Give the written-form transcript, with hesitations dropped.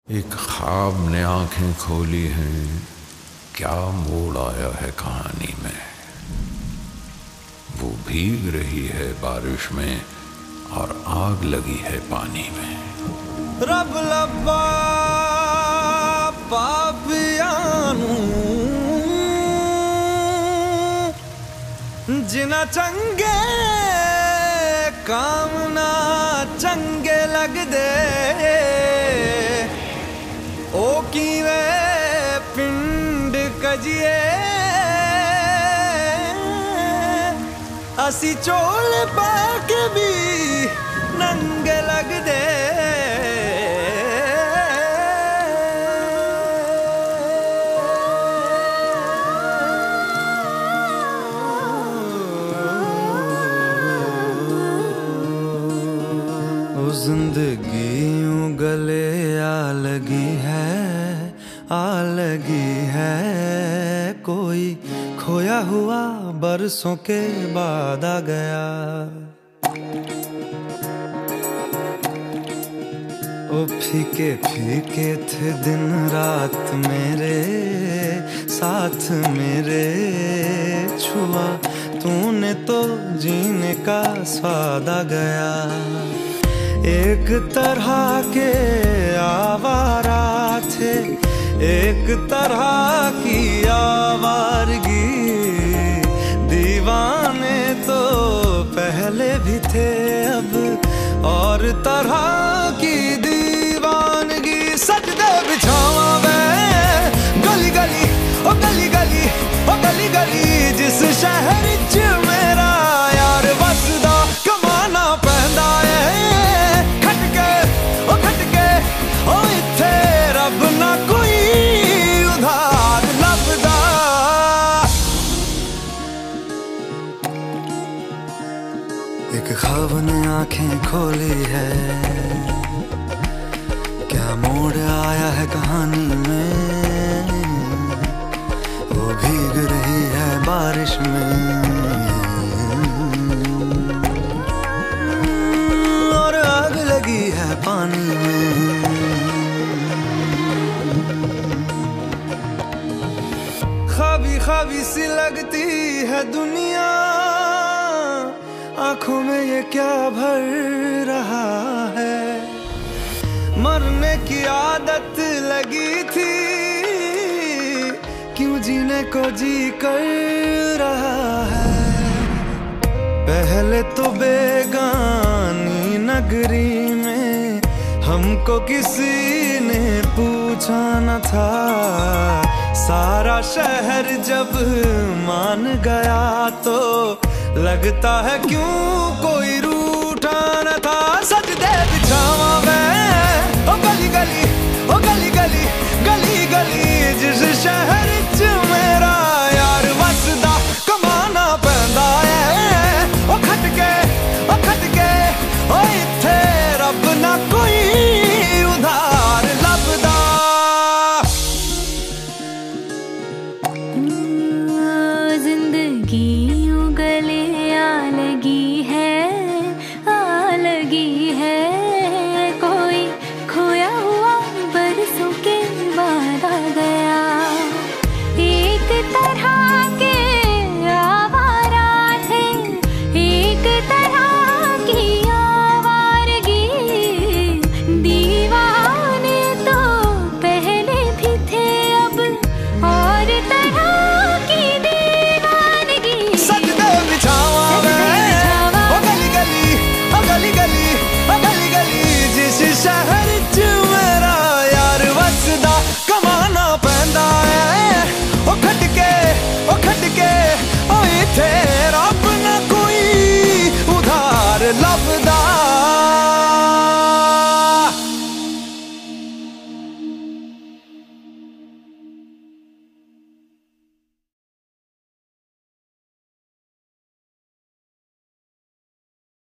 एक ख्वाब ने आंखें खोली हैं, क्या मोड़ आया है कहानी में। वो भीग रही है बारिश में और आग लगी है पानी में। रब लब्बा पापियानू जिना चंगे काम ना चंगे लग दे ओ कीवे पिंड कजिए असी चोल पाके भी नंगे लग दे। जिंदगी यूं गले आ लगी है कोई खोया हुआ बरसों के बाद आ गया। ओ फीके फीके थे दिन रात मेरे साथ मेरे छुआ तूने तो जीने का स्वाद आ गया। एक तरह के आवारा थे एक तरह की आवारगी दीवाने तो पहले भी थे अब और तरह की दीवानगी। सजदे बिछावा मैं गली गली ओ गली गली ओ गली गली जिस शहर च मेरा यार बसदा कमाना पैंदा है खटके ओ इत्थे रब ना कोई उधार लभदा। एक ख्वाब ने आंखें खोली है, क्या मोड़ आया है कहानी में। वो भीग रही है बारिश में और आग लगी है पानी में। ख्वाबी ख्वाबी सी लगती है दुनिया आंखों में ये क्या भर रहा है। मरने की आदत लगी थी क्यों जीने को जी कर रहा है। पहले तो बेगानी नगरी में हमको किसी ने पूछा न था। सारा शहर जब मान गया तो लगता है क्यों कोई रूठा न था। सजदे बिछावा मैं ओ गली गली ओ गली गली गली गली जिस शहर च मेरा यार वसदा कमाना पैंदा है ओ खटके ओ इत्थे रब ना कोई उधार लभदा। जिंदगी यूं गले आ लगी है कोई खोया हुआ बरसों के बाद आ गया। एक तरह के आवारा थे एक तरह की आवारगी दीवाने तो पहले भी थे अब और तरह की दीवानगी। सजदे बिछावा गली गली जिस शहर च मेरा यार वसदा कमाना पैंदा है ओ खटके ओ इत्थे